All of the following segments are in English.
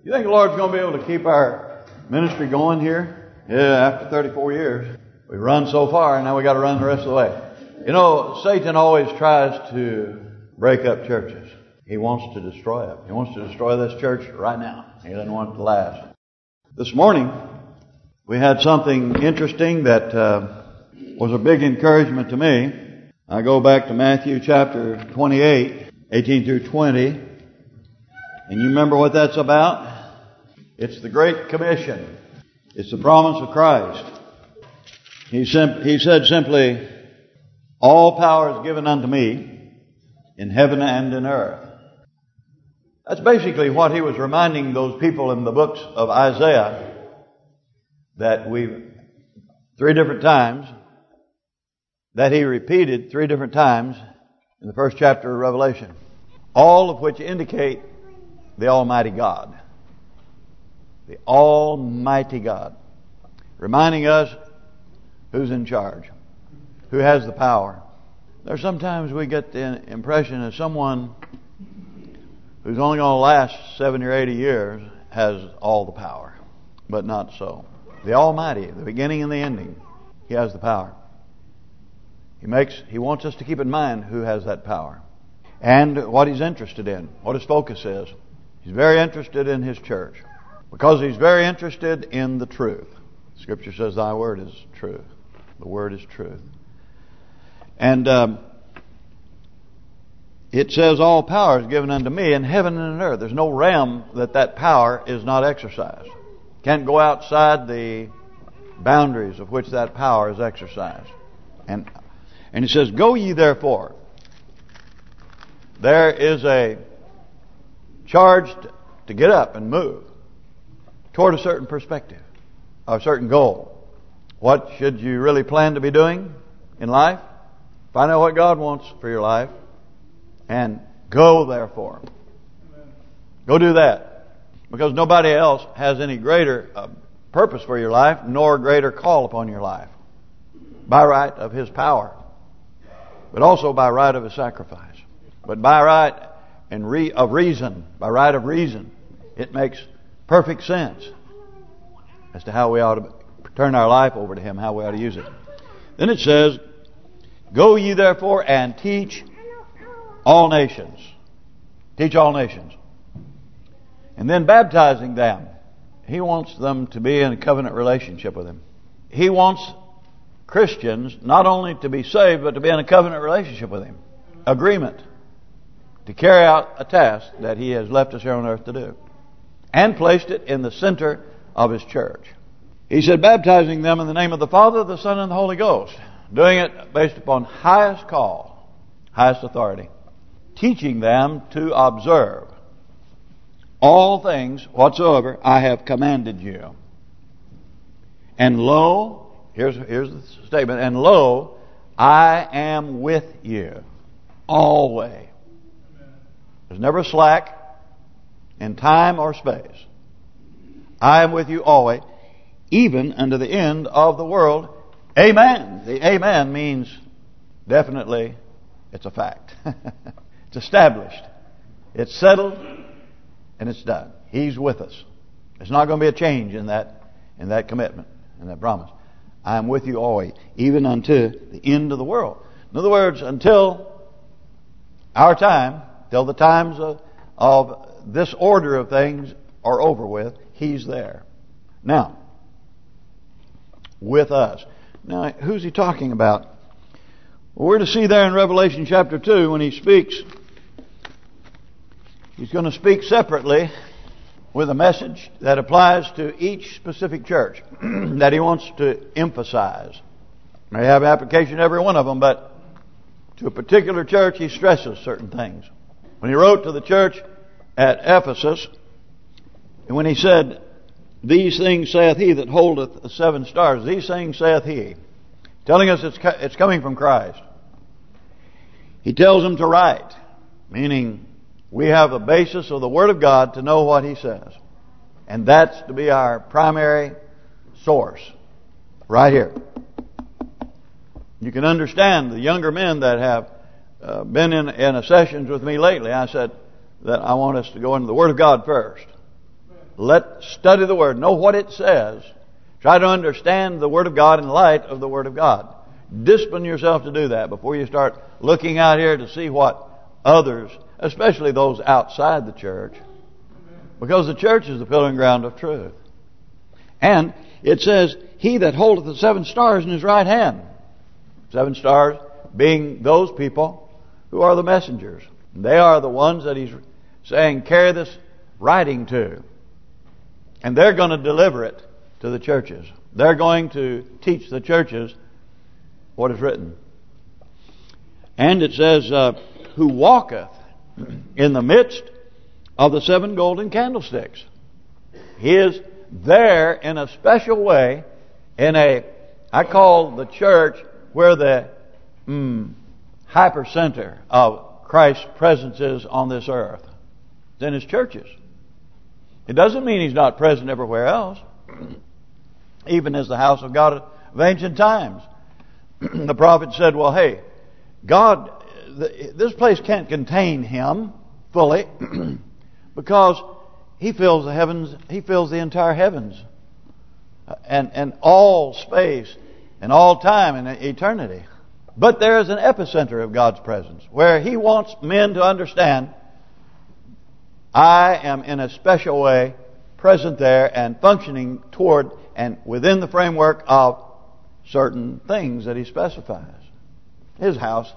You think the Lord's going to be able to keep our ministry going here? Yeah, after 34 years. We've run so far, and now we got to run the rest of the way. You know, Satan always tries to break up churches. He wants to destroy it. He wants to destroy this church right now. He doesn't want it to last. This morning, we had something interesting that was a big encouragement to me. I go back to Matthew chapter 28, 18 through 20. And you remember what that's about? It's the Great Commission. It's the promise of Christ. He said simply, all power is given unto me in heaven and in earth. That's basically what he was reminding those people in the books of Isaiah that three different times, that he repeated three different times in the first chapter of Revelation. All of which indicate the Almighty God. The Almighty God. Reminding us who's in charge. Who has the power. There's sometimes we get the impression that someone who's only going to last 70 or 80 years has all the power. But not so. The Almighty, the beginning and the ending, He has the power. He wants us to keep in mind who has that power. And what He's interested in. What His focus is. He's very interested in His church. Because He's very interested in the truth. Scripture says, Thy word is truth. The word is truth. And it says, all power is given unto me in heaven and in earth. There's no realm that power is not exercised. Can't go outside the boundaries of which that power is exercised. And He says, go ye therefore. There is a charge to get up and move toward a certain perspective, a certain goal. What should you really plan to be doing in life? Find out what God wants for your life and go therefore. Go do that. Because nobody else has any greater purpose for your life nor greater call upon your life. By right of His power. But also by right of His sacrifice. But by right of reason, it makes perfect sense as to how we ought to turn our life over to Him, how we ought to use it. Then it says, go ye therefore and teach all nations. Teach all nations. And then baptizing them. He wants them to be in a covenant relationship with Him. He wants Christians not only to be saved, but to be in a covenant relationship with Him. Agreement. To carry out a task that He has left us here on earth to do. And placed it in the center of His church. He said, baptizing them in the name of the Father, the Son, and the Holy Ghost. Doing it based upon highest call, highest authority. Teaching them to observe all things whatsoever I have commanded you. And lo, here's the statement, and lo, I am with you always. There's never a slack in time or space. I am with you always, even unto the end of the world. Amen. The amen means definitely it's a fact. It's established. It's settled and it's done. He's with us. There's not going to be a change in that commitment, in that promise. I am with you always, even unto the end of the world. In other words, until our time, till the times of this order of things are over with, He's there. Now, with us. Now, who's He talking about? Well, we're to see there in Revelation chapter 2 when He speaks. He's going to speak separately with a message that applies to each specific church that He wants to emphasize. May have application to every one of them, but to a particular church He stresses certain things. When He wrote to the church at Ephesus, and when He said, these things saith He that holdeth the 7 stars. These things saith He. Telling us it's coming from Christ. He tells them to write. Meaning, we have a basis of the Word of God to know what He says. And that's to be our primary source. Right here. You can understand the younger men that have been in a sessions with me lately. I said that I want us to go into the Word of God first. Study the Word. Know what it says. Try to understand the Word of God in light of the Word of God. Discipline yourself to do that before you start looking out here to see what others, especially those outside the church, because the church is the pillar and ground of truth. And it says, he that holdeth the 7 stars in his right hand. 7 stars being those people who are the messengers. They are the ones that he's saying, carry this writing to. And they're going to deliver it to the churches. They're going to teach the churches what is written. And it says, who walketh in the midst of the 7 golden candlesticks. He is there in a special way, I call the church where the hypercenter of Christ's presence is on this earth. It's in His churches. It doesn't mean He's not present everywhere else. Even as the house of God of ancient times. The prophet said, well, hey, God, this place can't contain Him fully because He fills the heavens. He fills the entire heavens and all space and all time and eternity. But there is an epicenter of God's presence where He wants men to understand, I am in a special way present there and functioning toward and within the framework of certain things that He specifies. His house.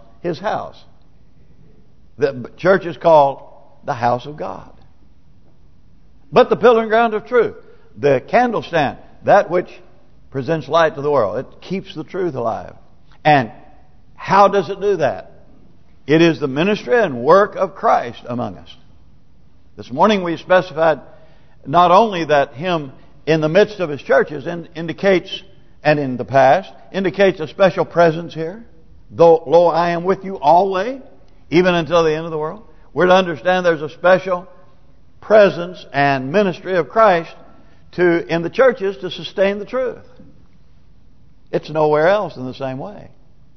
The church is called the house of God. But the pillar and ground of truth, the candlestand, that which presents light to the world, it keeps the truth alive. And how does it do that? It is the ministry and work of Christ among us. This morning we specified not only that Him in the midst of His churches indicates, and in the past, indicates a special presence here. Though, lo, I am with you always, even until the end of the world. We're to understand there's a special presence and ministry of Christ in the churches to sustain the truth. It's nowhere else in the same way.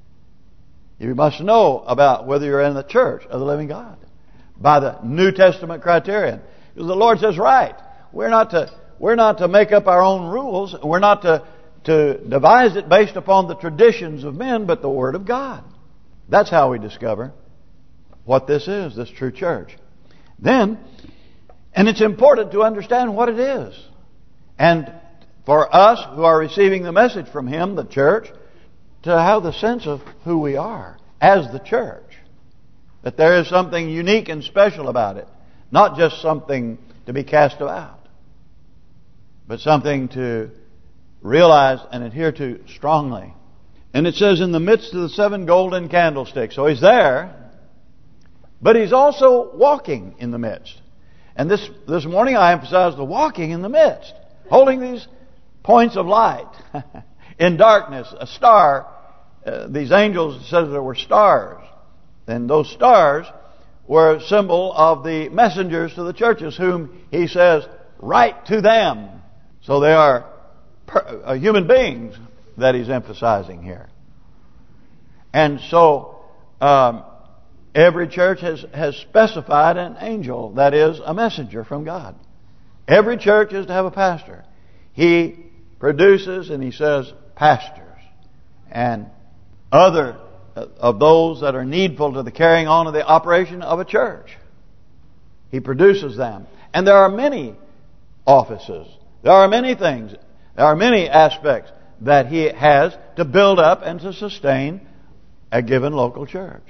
You must know about whether you're in the church of the living God by the New Testament criterion. Because the Lord says, right, we're not to make up our own rules. We're not to devise it based upon the traditions of men, but the Word of God. That's how we discover what this is, this true church. Then, and it's important to understand what it is. And for us who are receiving the message from Him, the church, to have the sense of who we are as the church. That there is something unique and special about it. Not just something to be cast about, but something to realize and adhere to strongly. And it says in the midst of the 7 golden candlesticks. So He's there, but He's also walking in the midst. And this morning I emphasized the walking in the midst. Holding these points of light in darkness, a star. These angels said there were stars. And those stars were a symbol of the messengers to the churches whom He says, write to them. So they are human beings that He's emphasizing here. And so every church has specified an angel that is a messenger from God. Every church is to have a pastor. He produces and He says pastors and other of those that are needful to the carrying on of the operation of a church. He produces them. And there are many offices. There are many things. There are many aspects that He has to build up and to sustain a given local church.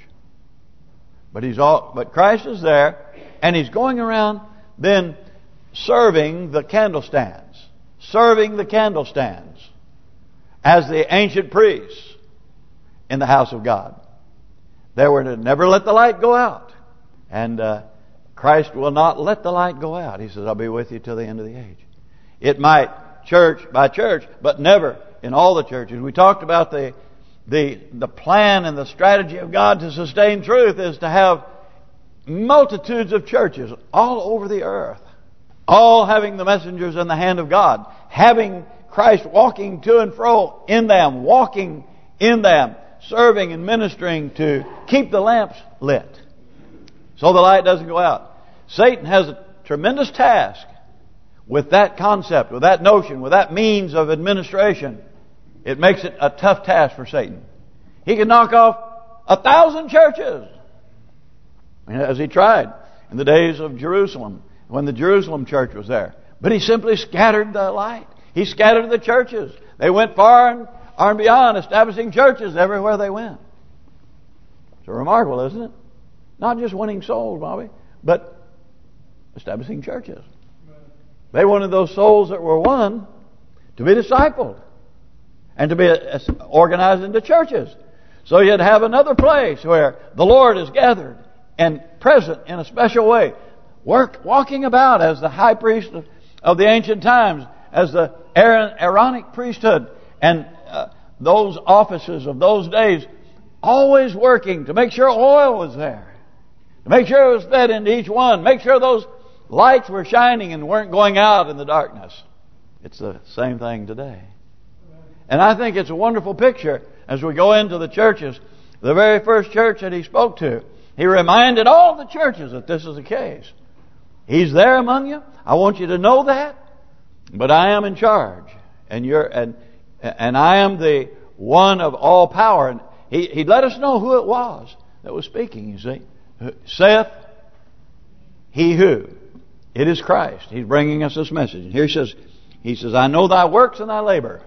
But Christ is there, and He's going around then serving the candlestands. Serving the candlestands as the ancient priests in the house of God. They were to never let the light go out. And Christ will not let the light go out. He says, I'll be with you till the end of the age. It might church by church, but never in all the churches. We talked about the plan and the strategy of God to sustain truth is to have multitudes of churches all over the earth, all having the messengers in the hand of God, having Christ walking to and fro in them, walking in them, serving and ministering to keep the lamps lit so the light doesn't go out. Satan has a tremendous task with that concept, with that notion, with that means of administration, it makes it a tough task for Satan. He can knock off 1,000 churches, as he tried in the days of Jerusalem, when the Jerusalem church was there. But he simply scattered the light. He scattered the churches. They went far and beyond, establishing churches everywhere they went. So remarkable, isn't it? Not just winning souls, Bobby, but establishing churches. They wanted those souls that were won to be discipled and to be organized into churches. So you'd have another place where the Lord is gathered and present in a special way, walking about as the high priest of the ancient times, as the Aaronic priesthood, and those offices of those days, always working to make sure oil was there, to make sure it was fed into each one, make sure those lights were shining and weren't going out in the darkness. It's the same thing today. And I think it's a wonderful picture as we go into the churches. The very first church that he spoke to, he reminded all the churches that this is the case. He's there among you. I want you to know that. But I am in charge. And I am the one of all power. And he let us know who it was that was speaking, you see. Saith he who? It is Christ. He's bringing us this message. And here he says, I know thy works and thy labor,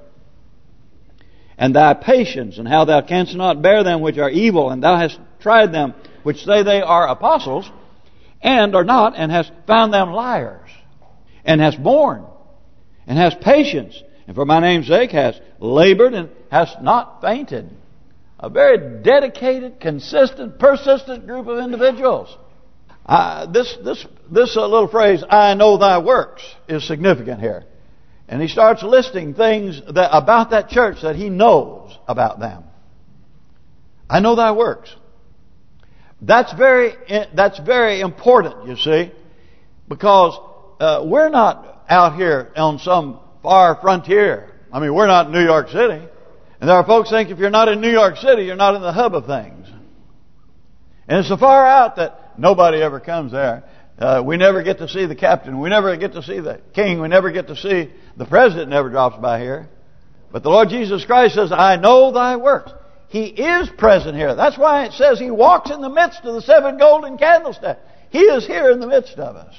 and thy patience, and how thou canst not bear them which are evil, and thou hast tried them which say they are apostles, and are not, and hast found them liars, and hast borne, and hast patience, and for my name's sake hast labored, and hast not fainted. A very dedicated, consistent, persistent group of individuals. This little phrase, I know thy works, is significant here. And he starts listing things about that church that he knows about them. I know thy works. That's very important, you see, because we're not out here on some far frontier. I mean, we're not in New York City. And there are folks who think if you're not in New York City, you're not in the hub of things. And it's so far out that nobody ever comes there. We never get to see the captain. We never get to see the king. We never get to see the president. Never drops by here. But the Lord Jesus Christ says, I know thy works. He is present here. That's why it says He walks in the midst of the 7 golden candlesticks. He is here in the midst of us.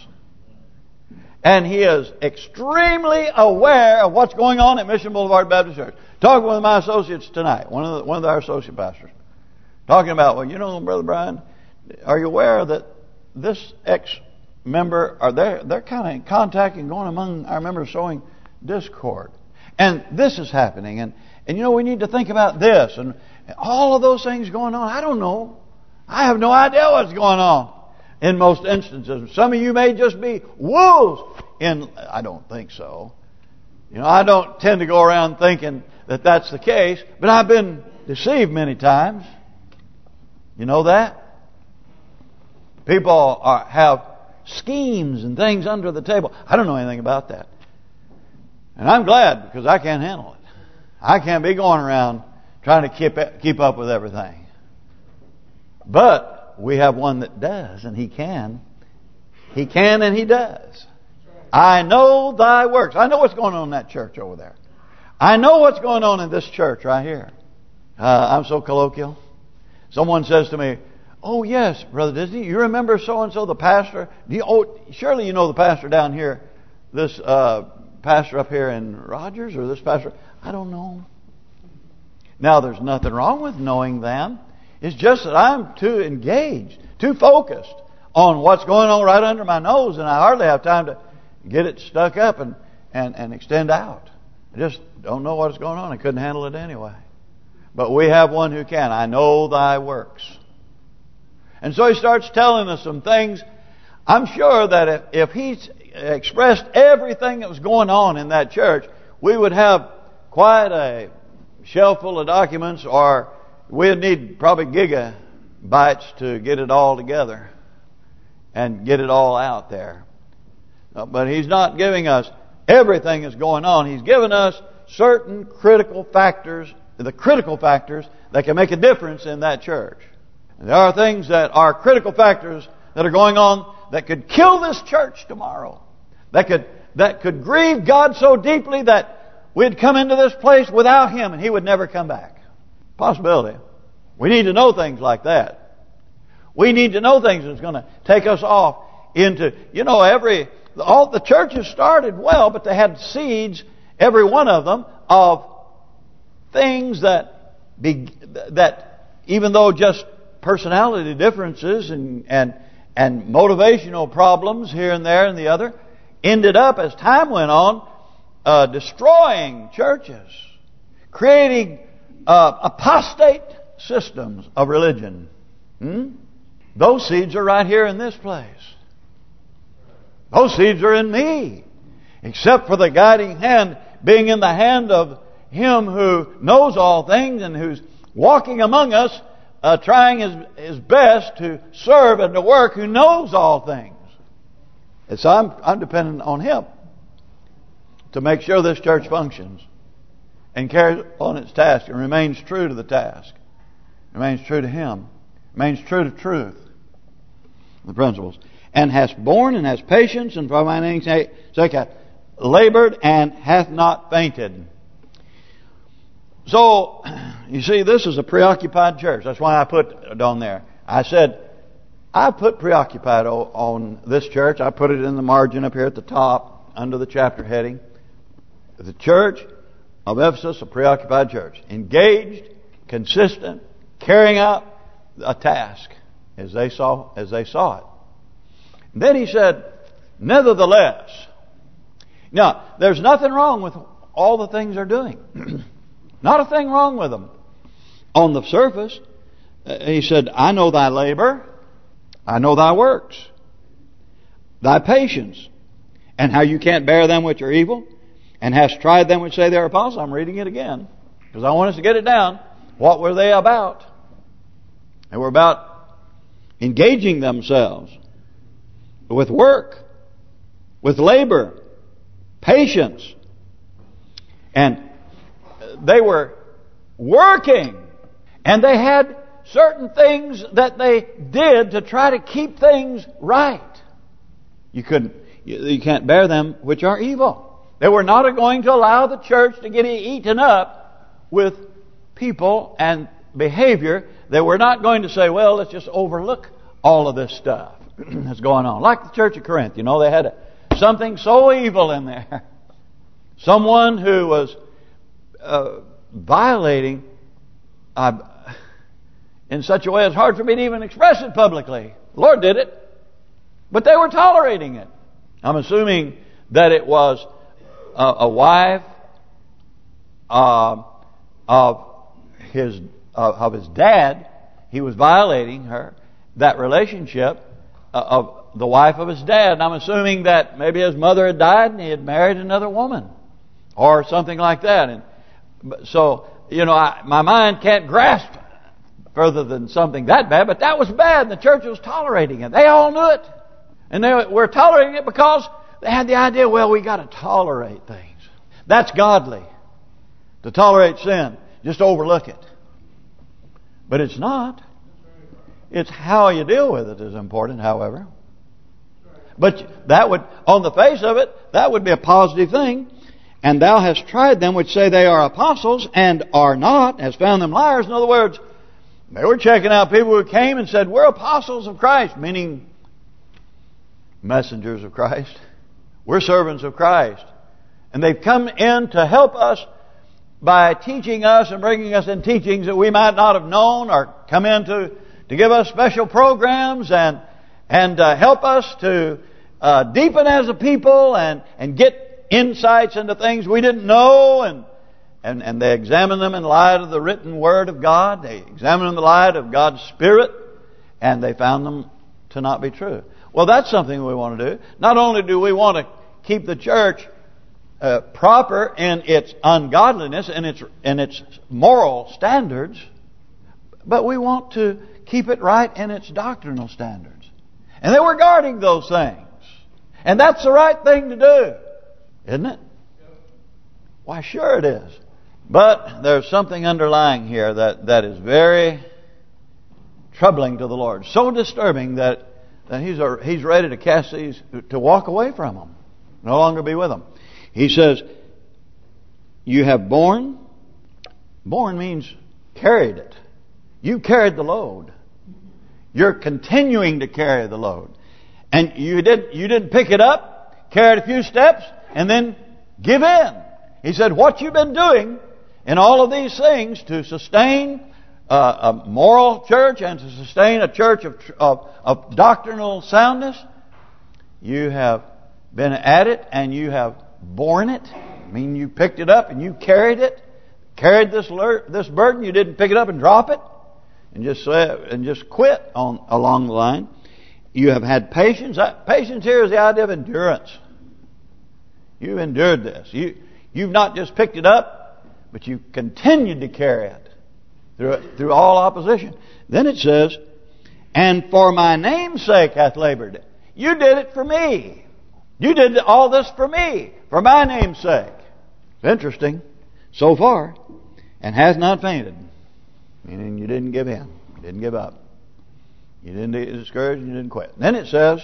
And He is extremely aware of what's going on at Mission Boulevard Baptist Church. Talking with my associates tonight, one of our associate pastors, talking about, well, you know, Brother Brian, are you aware that this ex-member, they're kind of contacting, going among our members, showing discord, and this is happening, and you know, we need to think about this, and all of those things going on. I don't know. I have no idea what's going on in most instances. Some of you may just be wolves. I don't think so. You know, I don't tend to go around thinking that that's the case, but I've been deceived many times. You know that? People have schemes and things under the table. I don't know anything about that. And I'm glad, because I can't handle it. I can't be going around trying to keep up with everything. But we have one that does, and He can. He can and He does. I know thy works. I know what's going on in that church over there. I know what's going on in this church right here. I'm so colloquial. Someone says to me, oh yes, Brother Disney, you remember so-and-so, the pastor? Surely you know the pastor down here, this pastor up here in Rogers, or this pastor? I don't know. Now, there's nothing wrong with knowing them. It's just that I'm too engaged, too focused on what's going on right under my nose, and I hardly have time to get it stuck up and extend out. I just don't know what's going on. I couldn't handle it anyway. But we have one who can. I know thy works. And so he starts telling us some things. I'm sure that if he's expressed everything that was going on in that church, we would have quite a shelf full of documents, or we'd need probably gigabytes to get it all together and get it all out there. But he's not giving us everything that's going on. He's given us certain critical factors, the critical factors that can make a difference in that church. And there are things that are critical factors that are going on that could kill this church tomorrow. That that could grieve God so deeply that we'd come into this place without Him and He would never come back. Possibility. We need to know things like that. We need to know things that's going to take us off into, all the churches started well, but they had seeds, every one of them, of things that even though just personality differences and motivational problems here and there and the other, ended up, as time went on, destroying churches, creating apostate systems of religion. Those seeds are right here in this place. Those seeds are in me. Except for the guiding hand being in the hand of Him who knows all things and who's walking among us, trying his best to serve and to work, who knows all things. And so I'm dependent on Him to make sure this church functions and carries on its task and remains true to the task, remains true to Him, remains true to truth, the principles, and hath borne and has patience, and for my name's sake hath labored and hath not fainted. So, you see, this is a preoccupied church. That's why I put it on there. I said, I put preoccupied on this church. I put it in the margin up here at the top, under the chapter heading. The church of Ephesus, a preoccupied church. Engaged, consistent, carrying out a task as they saw it. And then he said, nevertheless. Now, there's nothing wrong with all the things they're doing. Not a thing wrong with them. On the surface, he said, I know thy labor, I know thy works, thy patience, and how you can't bear them which are evil, and hast tried them which say they are apostles. I'm reading it again, because I want us to get it down. What were they about? They were about engaging themselves with work, with labor, patience, and they were working, and they had certain things that they did to try to keep things right. You can't bear them which are evil. They were not going to allow the church to get eaten up with people and behavior. They were not going to say, well, let's just overlook all of this stuff that's going on. Like the church of Corinth, they had something so evil in there. Someone who was violating in such a way it's hard for me to even express it publicly. The Lord did it, but they were tolerating it. I'm assuming that it was a wife of his dad. He was violating her, that relationship of the wife of his dad. And I'm assuming that maybe his mother had died and he had married another woman or something like that. And so, my mind can't grasp further than something that bad, but that was bad, and the church was tolerating it. They all knew it, and they were tolerating it because they had the idea, well, we got to tolerate things. That's godly, to tolerate sin, just overlook it. But it's not. It's how you deal with it is important, however. But that would, on the face of it, that would be a positive thing. And thou hast tried them which say they are apostles and are not, has found them liars. In other words, they were checking out people who came and said, we're apostles of Christ, meaning messengers of Christ. We're servants of Christ. And they've come in to help us by teaching us and bringing us in teachings that we might not have known, or come in to give us special programs and help us to deepen as a people and get insights into things we didn't know, and they examine them in light of the written Word of God. They examine them in the light of God's Spirit, and they found them to not be true. Well, that's something we want to do. Not only do we want to keep the church proper in its ungodliness and its moral standards, but we want to keep it right in its doctrinal standards. And they were guarding those things. And that's the right thing to do. Isn't it? Why, sure it is. But there's something underlying here that is very troubling to the Lord. So disturbing that He's ready to cast these, to walk away from them. No longer be with them. He says, you have borne. Borne means carried it. You carried the load. You're continuing to carry the load. And you didn't pick it up, carried a few steps, and then give in. He said, what you've been doing in all of these things to sustain a moral church and to sustain a church of doctrinal soundness, you have been at it and you have borne it. I mean, you picked it up and you carried it. Carried this burden. You didn't pick it up and drop it and just quit along the line. You have had patience. Patience here is the idea of endurance. You've endured this. You've not just picked it up, but you continued to carry it through all opposition. Then it says, and for my name's sake hath labored. You did it for me. You did all this for me, for my name's sake. It's interesting. So far, and has not fainted. Meaning you didn't give in. You didn't give up. You didn't get discouraged. You didn't quit. Then it says,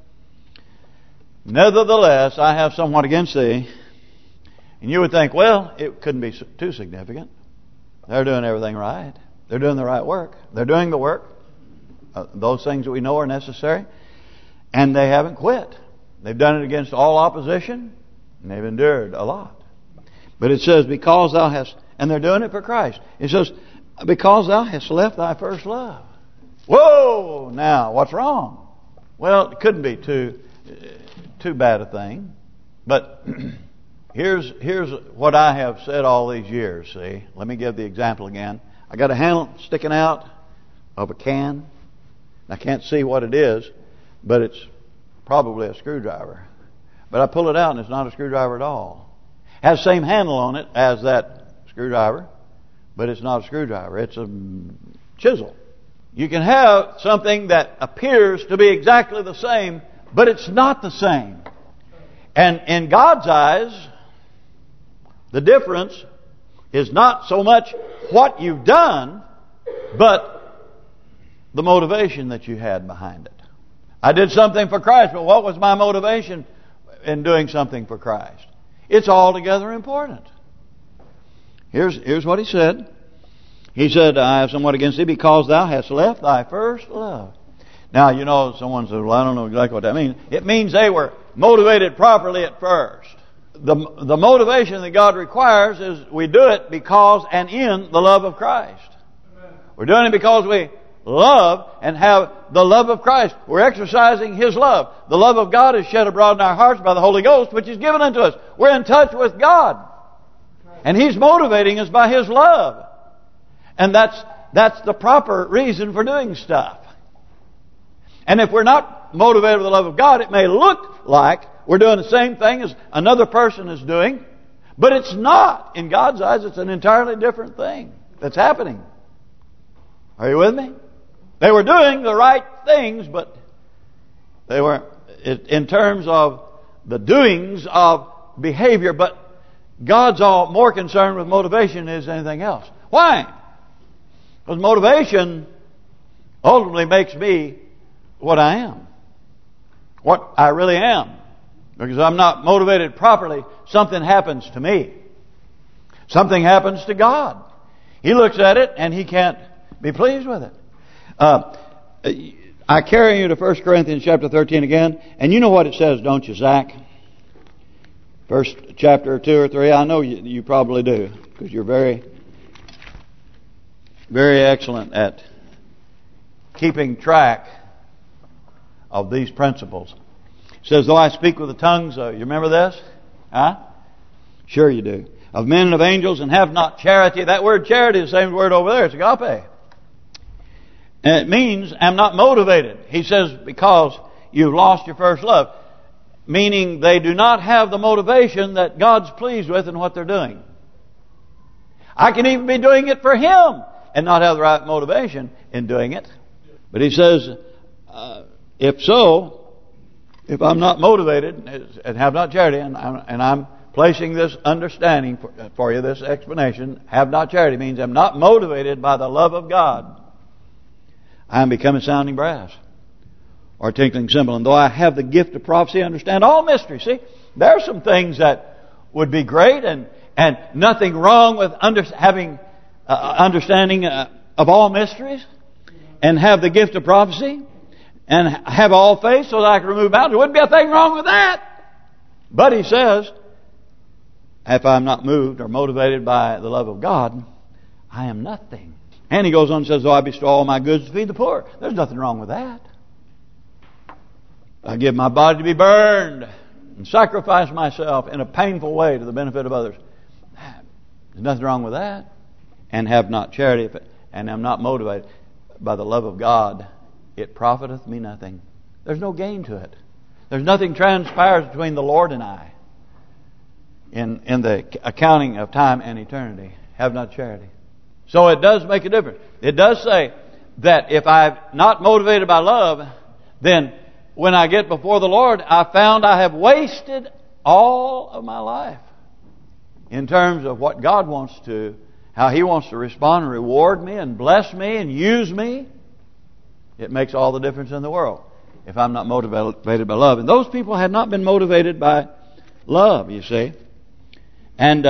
nevertheless, I have somewhat against thee. And you would think, well, it couldn't be too significant. They're doing everything right. They're doing the right work. They're doing the work. Those things that we know are necessary. And they haven't quit. They've done it against all opposition. And they've endured a lot. But it says, because thou hast... And they're doing it for Christ. It says, because thou hast left thy first love. Whoa! Now, what's wrong? Well, it couldn't be too bad a thing. But here's what I have said all these years, see. Let me give the example again. I got a handle sticking out of a can. I can't see what it is, but it's probably a screwdriver. But I pull it out and it's not a screwdriver at all. It has the same handle on it as that screwdriver, but it's not a screwdriver. It's a chisel. You can have something that appears to be exactly the same, but it's not the same. And in God's eyes, the difference is not so much what you've done, but the motivation that you had behind it. I did something for Christ, but what was my motivation in doing something for Christ? It's altogether important. Here's what he said. He said, I have somewhat against thee because thou hast left thy first love. Now, you know, someone says, well, I don't know exactly what that means. It means they were motivated properly at first. The motivation that God requires is we do it because and in the love of Christ. Amen. We're doing it because we love and have the love of Christ. We're exercising His love. The love of God is shed abroad in our hearts by the Holy Ghost, which is given unto us. We're in touch with God. And He's motivating us by His love. And that's the proper reason for doing stuff. And if we're not motivated with the love of God, it may look like we're doing the same thing as another person is doing. But it's not. In God's eyes, it's an entirely different thing that's happening. Are you with me? They were doing the right things, but they weren't in terms of the doings of behavior. But God's all more concerned with motivation than anything else. Why? Because motivation ultimately makes me what I am. What I really am. Because I'm not motivated properly, something happens to me. Something happens to God. He looks at it and He can't be pleased with it. I carry you to 1 Corinthians chapter 13 again. And you know what it says, don't you, Zach? First chapter 2 or 3. I know you probably do. Because you're very, very excellent at keeping track of these principles. It says, though I speak with the tongues, you remember this? Huh? Sure you do. Of men and of angels and have not charity. That word charity is the same word over there. It's agape. And it means I'm not motivated. He says because you've lost your first love. Meaning they do not have the motivation that God's pleased with in what they're doing. I can even be doing it for Him and not have the right motivation in doing it. But he says, if so, if I'm not motivated and have not charity, and I'm placing this understanding for you, this explanation, have not charity means I'm not motivated by the love of God. I'm becoming sounding brass or tinkling cymbal. And though I have the gift of prophecy, I understand all mysteries. See, There are some things that would be great, and nothing wrong with having understanding of all mysteries, and have the gift of prophecy, and have all faith so that I can remove mountains. There wouldn't be a thing wrong with that. But he says, if I'm not moved or motivated by the love of God, I am nothing. And he goes on and says, though I bestow all my goods to feed the poor. There's nothing wrong with that. I give my body to be burned and sacrifice myself in a painful way to the benefit of others. There's nothing wrong with that. And have not charity, and am not motivated by the love of God, it profiteth me nothing. There's no gain to it. There's nothing transpires between the Lord and I in the accounting of time and eternity. Have not charity. So it does make a difference. It does say that if I'm not motivated by love, then when I get before the Lord, I found I have wasted all of my life in terms of what God wants to, how He wants to respond and reward me and bless me and use me. It makes all the difference in the world if I'm not motivated by love. And those people had not been motivated by love, you see. And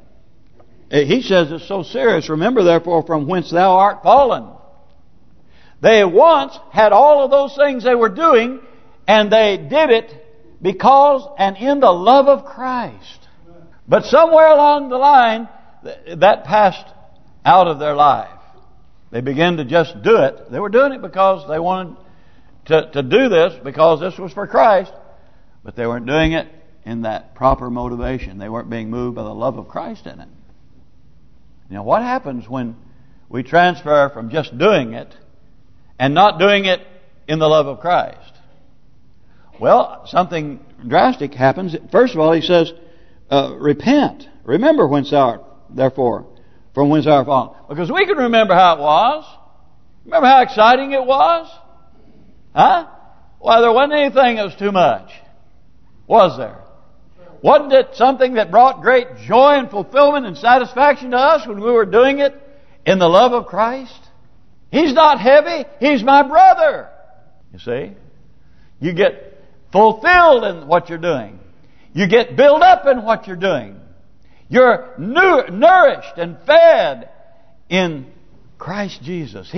he says it's so serious. Remember, therefore, from whence thou art fallen. They once had all of those things they were doing, and they did it because and in the love of Christ. But somewhere along the line, that passed out of their life. They began to just do it. They were doing it because they wanted to do this, because this was for Christ. But they weren't doing it in that proper motivation. They weren't being moved by the love of Christ in it. Now, what happens when we transfer from just doing it and not doing it in the love of Christ? Well, something drastic happens. First of all, he says, repent. Remember whence thou art, therefore, from whence thou art fallen. Because we can remember how it was. Remember how exciting it was? Huh? Why, there wasn't anything that was too much. Was there? Wasn't it something that brought great joy and fulfillment and satisfaction to us when we were doing it in the love of Christ? He's not heavy. He's my brother. You see? You get fulfilled in what you're doing. You get built up in what you're doing. You're nourished and fed in Christ Jesus.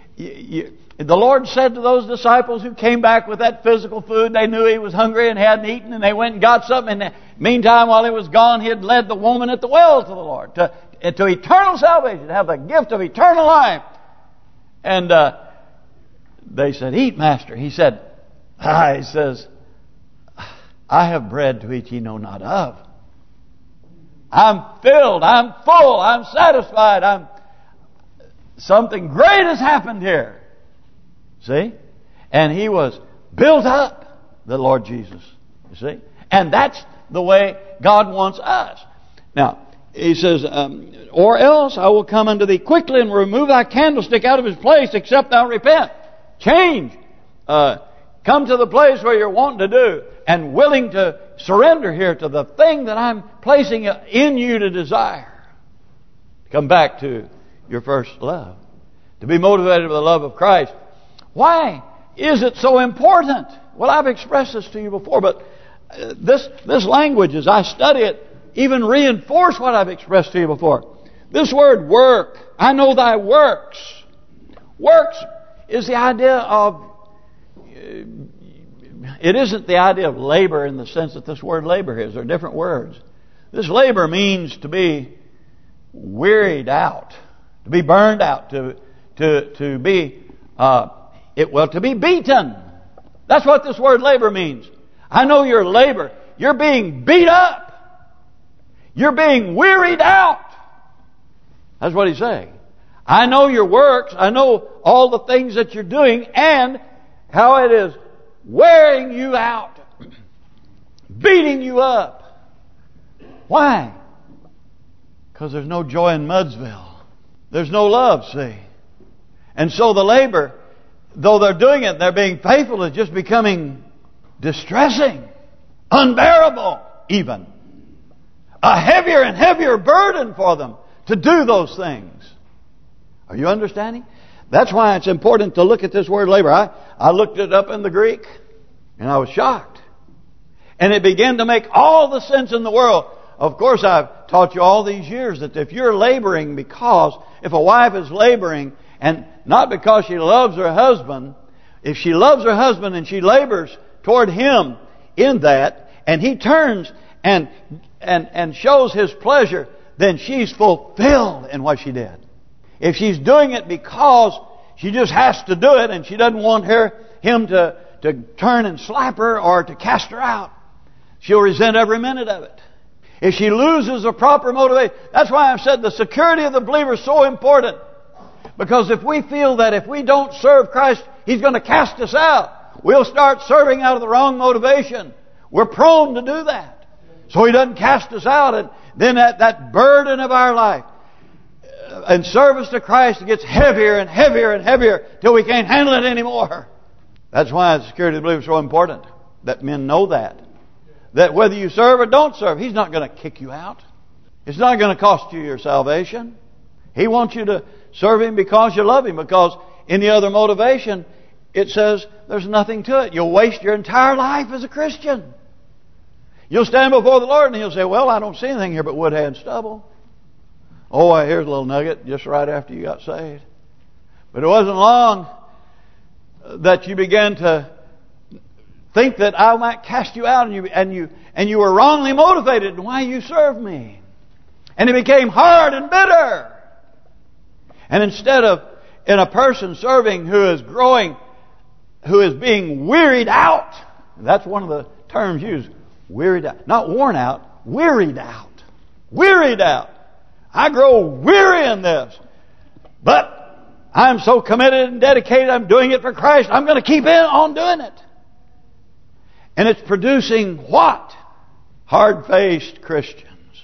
The Lord said to those disciples who came back with that physical food, they knew He was hungry and hadn't eaten, and they went and got something. In the meantime, while He was gone, He had led the woman at the well to the Lord, to eternal salvation, to have the gift of eternal life. And they said, "Eat, Master." He said, I have bread to eat ye know not of. I'm filled, I'm full, I'm satisfied, something great has happened here. See? And He was built up, the Lord Jesus. You see? And that's the way God wants us. Now, He says, or else I will come unto thee quickly and remove thy candlestick out of his place, except thou repent. Change. Come to the place where you're wanting to do and willing to surrender here to the thing that I'm placing in you to desire. Come back to your first love. To be motivated by the love of Christ. Why is it so important? Well, I've expressed this to you before, but this language, as I study it, even reinforce what I've expressed to you before. This word work, I know thy works. Works is the idea of, it isn't the idea of labor in the sense that this word labor is. They're different words. This labor means to be wearied out, to be burned out, to be to be beaten. That's what this word labor means. I know your labor. You're being beat up. You're being wearied out. That's what he's saying. I know your works. I know all the things that you're doing and how it is wearing you out, beating you up. Why? Because there's no joy in Mudsville. There's no love, see. And so the labor, though they're doing it, they're being faithful, is just becoming distressing, unbearable even. A heavier and heavier burden for them to do those things. Are you understanding? That's why it's important to look at this word labor. I looked it up in the Greek and I was shocked. And it began to make all the sense in the world. Of course, I've taught you all these years that if you're laboring if a wife is laboring, and not because she loves her husband, if she loves her husband and she labors toward him in that, and he turns and shows his pleasure, then she's fulfilled in what she did. If she's doing it because she just has to do it and she doesn't want him to turn and slap her or to cast her out, she'll resent every minute of it. If she loses a proper motivation, that's why I've said the security of the believer is so important. Because if we feel that if we don't serve Christ, He's going to cast us out, we'll start serving out of the wrong motivation. We're prone to do that. So He doesn't cast us out, and then that burden of our life and service to Christ gets heavier and heavier and heavier till we can't handle it anymore. That's why the security of the believer is so important. That men know that. That whether you serve or don't serve, He's not going to kick you out. It's not going to cost you your salvation. He wants you to serve Him because you love Him. Because in the other motivation, it says there's nothing to it. You'll waste your entire life as a Christian. You'll stand before the Lord and He'll say, well, I don't see anything here but wood, hay, and stubble. Oh, here's a little nugget just right after you got saved. But it wasn't long that you began to think that I might cast you out, and you were wrongly motivated in why you served me. And it became hard and bitter. And instead of in a person serving who is growing, who is being wearied out, that's one of the terms used, wearied out. Not worn out, wearied out. Wearied out. I grow weary in this. But I'm so committed and dedicated, I'm doing it for Christ, I'm going to keep on doing it. And it's producing what? Hard-faced Christians.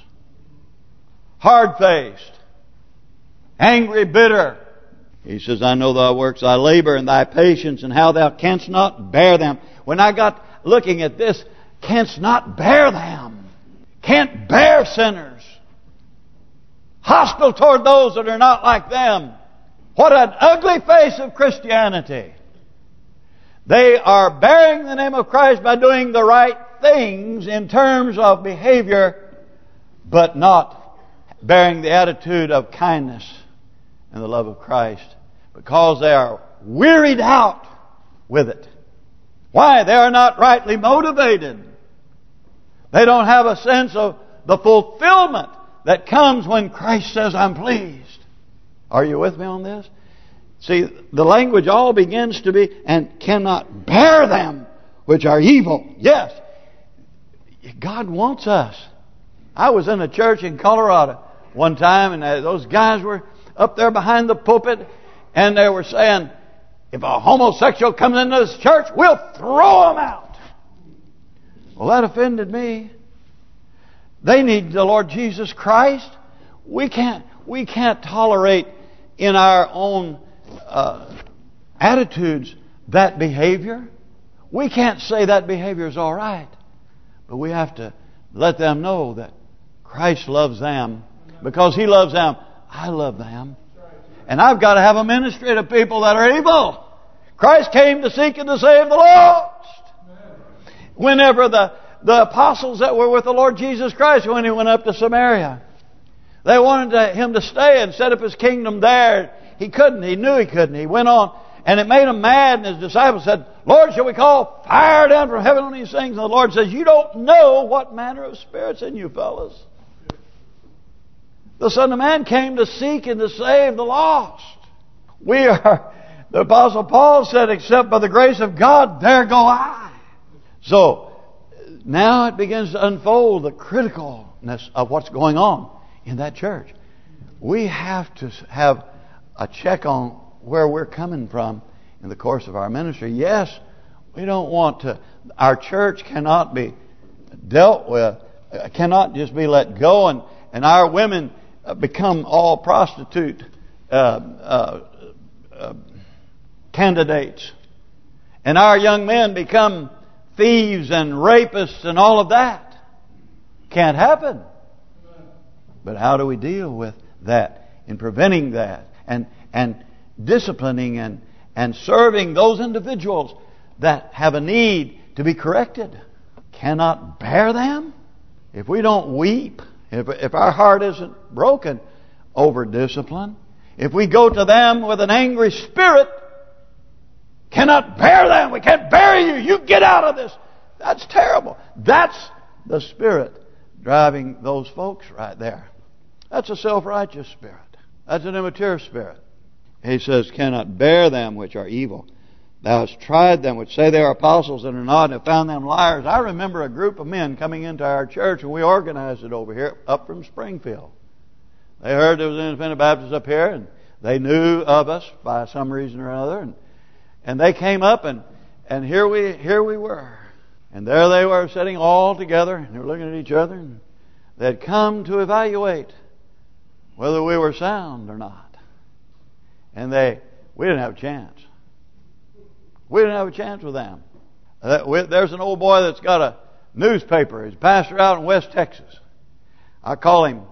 Hard-faced. Angry, bitter. He says, I know thy works, thy labor, and thy patience, and how thou canst not bear them. When I got looking at this, canst not bear them. Can't bear sinners. Hostile toward those that are not like them. What an ugly face of Christianity. They are bearing the name of Christ by doing the right things in terms of behavior, but not bearing the attitude of kindness and the love of Christ, because they are wearied out with it. Why? They are not rightly motivated. They don't have a sense of the fulfillment that comes when Christ says, I'm pleased. Are you with me on this? See, the language all begins to be, and cannot bear them which are evil. Yes, God wants us. I was in a church in Colorado one time, and those guys were up there behind the pulpit, and they were saying, if a homosexual comes into this church, we'll throw him out. Well, that offended me. They need the Lord Jesus Christ. We can't tolerate in our own attitudes that behavior. We can't say that behavior is all right, but we have to let them know that Christ loves them. Because He loves them, I love them. And I've got to have a ministry to people that are evil. Christ came to seek and to save the lost. Whenever the apostles that were with the Lord Jesus Christ, when He went up to Samaria, they wanted Him to stay and set up His kingdom there. He couldn't. He knew He couldn't. He went on, and it made Him mad. And His disciples said, Lord, shall we call fire down from heaven on these things? And the Lord says, you don't know what manner of spirit's in you, fellas. The Son of Man came to seek and to save the lost. The Apostle Paul said, except by the grace of God, there go I. So, now it begins to unfold the criticalness of what's going on in that church. We have to have a check on where we're coming from in the course of our ministry. Yes, we don't want to. Our church cannot be dealt with, cannot just be let go, and our women become all prostitute candidates, and our young men become thieves and rapists and all of that. Can't happen. But how do we deal with that in preventing that and disciplining and serving those individuals that have a need to be corrected? cannot bear them? If we don't weep, if our heart isn't broken over discipline, if we go to them with an angry spirit, cannot bear them, we can't bear you, you get out of this. That's terrible. That's the spirit driving those folks right there. That's a self-righteous spirit. That's an immature spirit. He says, cannot bear them which are evil. Thou hast tried them which say they are apostles and are not, and have found them liars. I remember a group of men coming into our church, and we organized it over here, up from Springfield. They heard there was an independent Baptist up here, and they knew of us by some reason or other, and they came up, and here we were, and there they were sitting all together, and they were looking at each other, and they had come to evaluate whether we were sound or not, and we didn't have a chance. We didn't have a chance with them. There's an old boy that's got a newspaper. He's a pastor out in West Texas. I call him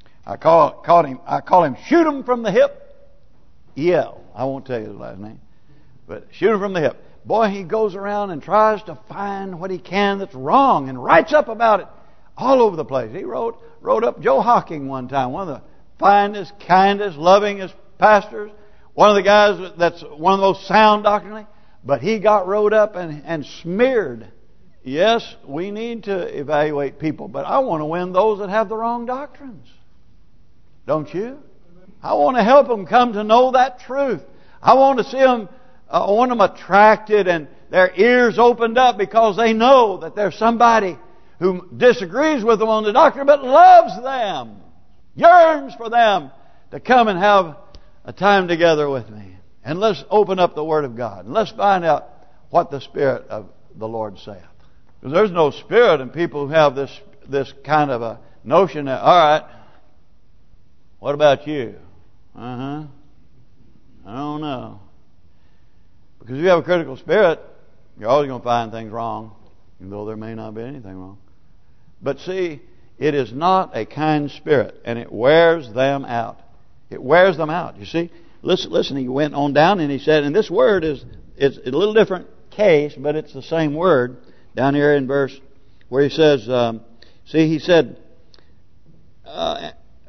shoot him from the hip. E.L. I won't tell you his last name, but shoot him from the hip. Boy, he goes around and tries to find what he can that's wrong and writes up about it all over the place. He wrote up Joe Hocking one time, one of the finest, kindest, lovingest pastors, one of the guys that's one of the most sound doctrinally. But he got wrote up and smeared. Yes, we need to evaluate people, but I want to win those that have the wrong doctrines. Don't you? I want to help them come to know that truth. I want to see them, I want them attracted and their ears opened up because they know that there's somebody who disagrees with them on the doctrine but loves them, yearns for them to come and have a time together with me. And let's open up the Word of God. And let's find out what the Spirit of the Lord saith. Because there's no spirit in people who have this kind of a notion that, all right, what about you? I don't know. Because if you have a critical spirit, you're always going to find things wrong, even though there may not be anything wrong. But see, it is not a kind spirit, and it wears them out. It wears them out, you see. Listen, he went on down and he said, and this word it's a little different case, but it's the same word down here in verse where he says, he said, I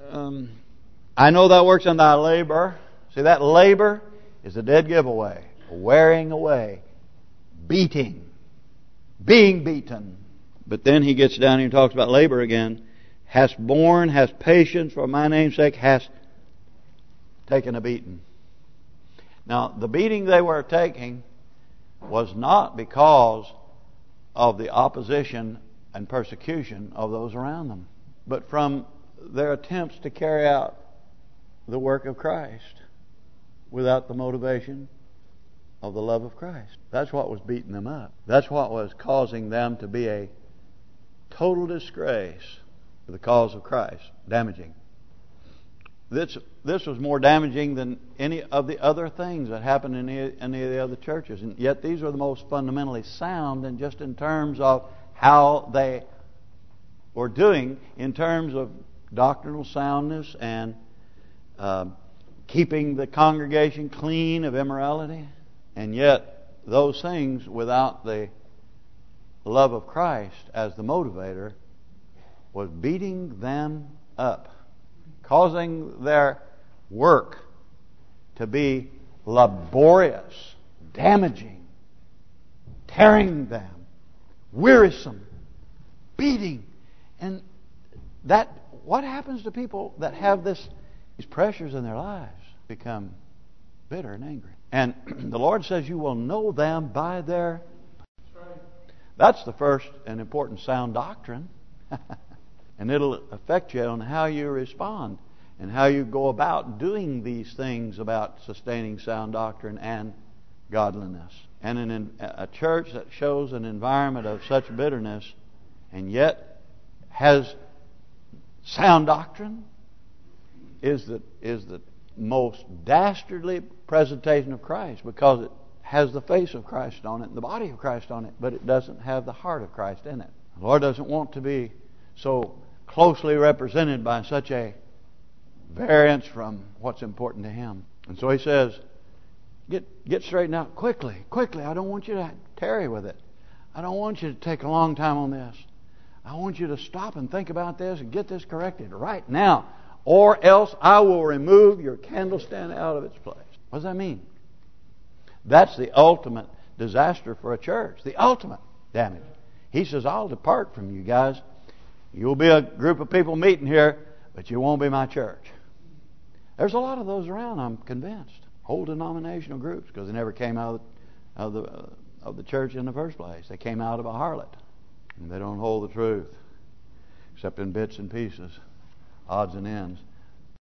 know thou works in thy labor. See, that labor is a dead giveaway, a wearing away, beating, being beaten. But then he gets down here and talks about labor again. Hast borne, hast patience for my name's sake, hast taken a beating. Now, the beating they were taking was not because of the opposition and persecution of those around them, but from their attempts to carry out the work of Christ without the motivation of the love of Christ. That's what was beating them up. That's what was causing them to be a total disgrace for the cause of Christ. Damaging. This was more damaging than any of the other things that happened in any of the other churches. And yet these were the most fundamentally sound, and just in terms of how they were doing in terms of doctrinal soundness and keeping the congregation clean of immorality. And yet those things without the love of Christ as the motivator was beating them up, causing their work to be laborious, damaging, tearing them, wearisome, beating. And that, what happens to people that have these pressures in their lives? Become bitter and angry. And the Lord says you will know them by their... That's the first and important sound doctrine. And it'll affect you on how you respond and how you go about doing these things about sustaining sound doctrine and godliness. And in a church that shows an environment of such bitterness and yet has sound doctrine is the most dastardly presentation of Christ, because it has the face of Christ on it and the body of Christ on it, but it doesn't have the heart of Christ in it. The Lord doesn't want to be so closely represented by such a variance from what's important to Him. And so He says, get straightened out quickly. I don't want you to tarry with it. I don't want you to take a long time on this. I want you to stop and think about this and get this corrected right now. Or else I will remove your candlestand out of its place. What does that mean? That's the ultimate disaster for a church. The ultimate damage. He says, I'll depart from you guys. You'll be a group of people meeting here, but you won't be my church. There's a lot of those around, I'm convinced. Whole denominational groups, because they never came out of the church in the first place. They came out of a harlot. And they don't hold the truth, except in bits and pieces, odds and ends.